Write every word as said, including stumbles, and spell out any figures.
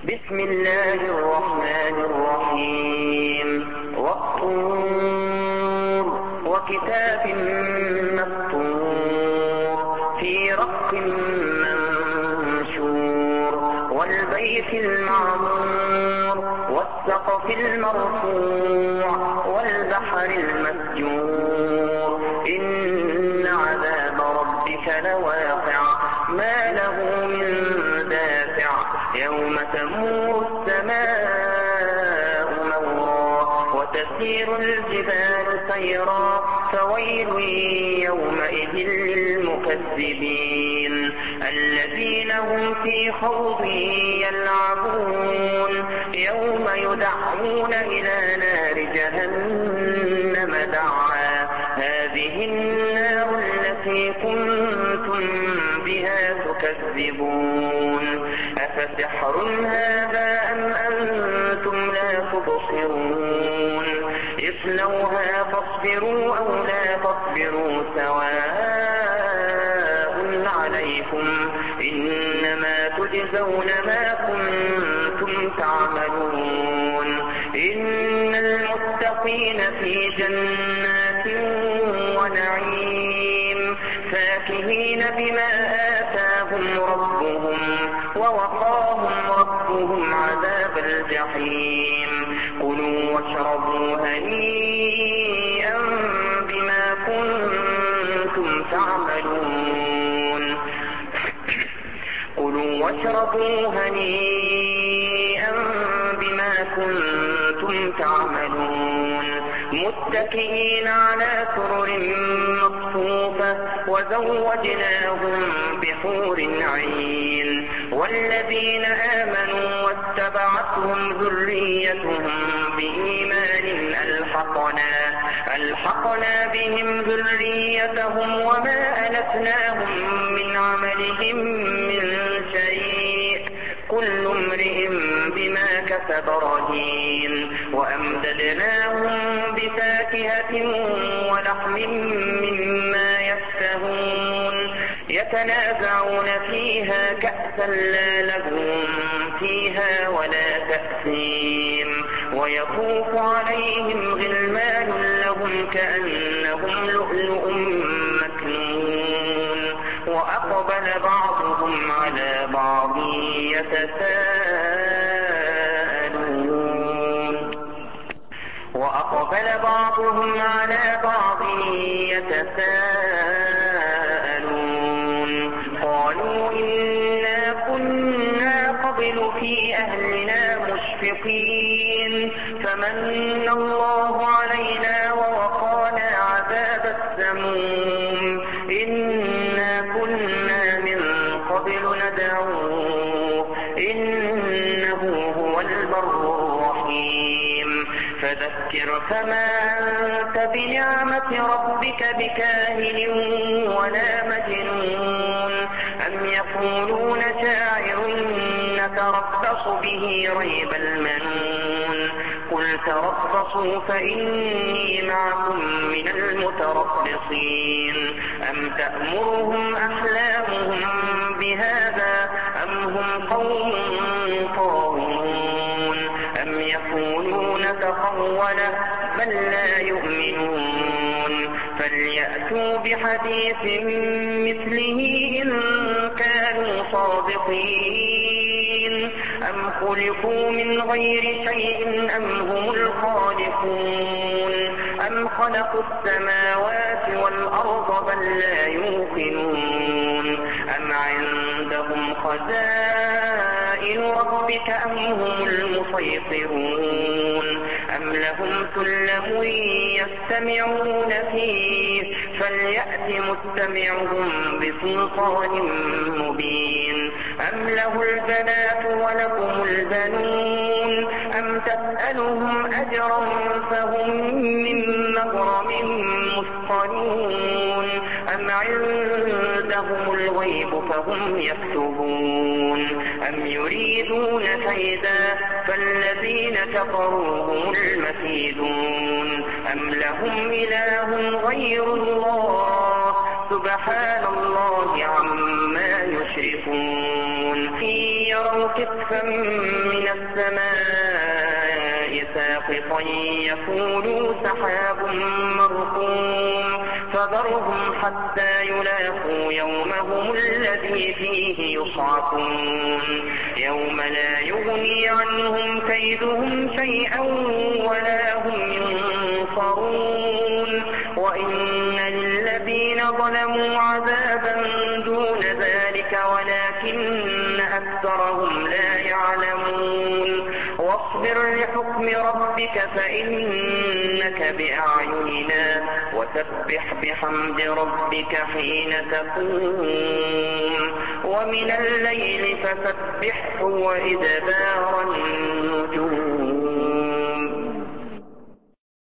بسم الله الرحمن الرحيم والطور وكتاب مسطور في رق منشور والبيت المعمور والسقف المرفوع والبحر المسجور إن عذاب ربك لواقع ما له من دافع يوم تمور السماء مورا وتسير الجبال سيرا فويل يومئذ للمكذبين الذين هم في خوض يلعبون يوم يدعون إلى نار جهنم دعا هذه النار التي كنتم بها تكذبون أفسحر هذا أم أنتم لا تبصرون اصلوها فاصبروا أو لا تصبروا سواء عليكم إنما تجزون ما كنتم تعملون إن المتقين في جنات ونعيم فاكهين بما آتاهم ربهم ووقاهم ربهم عذاب الجحيم كلوا واشربوا هنيئا بما كنتم تعملون كلوا واشربوا هنيئا بما كنتم تعملون متكئين على سرر مصفوفة وزوجناهم بحور عين والذين آمنوا واتبعتهم ذريتهم بإيمان ألحقنا ألحقنا بهم ذريتهم وما ألتناهم من عملهم من شيء كل امرئ بما كسب رهين وأمددناهم بفاكهة ولحم مما يشتهون يتنازعون فيها كأسا لا لغو فيها ولا تأثيم ويطوف عليهم غلمان لهم كأنهم لؤلؤ مكنون وأقبل بعضهم على بعض يتساءلون وأقبل بعضهم على بعض يتساءلون قالوا إنا كنا قبل في أهلنا مشفقين فمن الله علينا ووقانا عذاب السموم إنا كنا من قبل ندعوه إنه هو البر الرحيم فذكر فما أنت بنعمة ربك بكاهن ولا مجنون أم يقولون شاعر نتربص به ريب المنون قل تربصوا فإني معكم من المتربصين أم تأمرهم أحلامهم بهذا أم هم قوم طاغون أم يقولون تقوله بل لا يؤمنون فليأتوا بحديث مثله إن كانوا صادقين أم خلقوا من غير شيء أم هم الخالقون أم خلقوا السماوات والأرض بل لا يوقنون أم عندهم خزائن ربك أم هم المسيطرون أم لهم سلم يستمعون فيه فليأت مستمعهم بسلطان مبين أم له البنات ولكم البنون أم تسألهم أجرا فهم من مغرم مثقلون أم عندهم الغيب فهم يكتبون أم يريدون كيدا فالذين كفروا هم المكيدون أم لهم إله غير الله سبحان الله عما يشركون يروا كسفا من السماء ساقطا يقولوا سحاب مركوم فذرهم حتى يلاقوا يومهم الذي فيه يصعقون يوم لا يغني عنهم كيدهم شيئا ولا هم ينصرون وإن للذين ظلموا عذابا دون ذلك ولكن أكثرهم لا يعلمون واصبر لحكم ربك فإنك بأعيننا وسبح بحمد ربك حين تقوم ومن الليل فسبحه وإدبار النجوم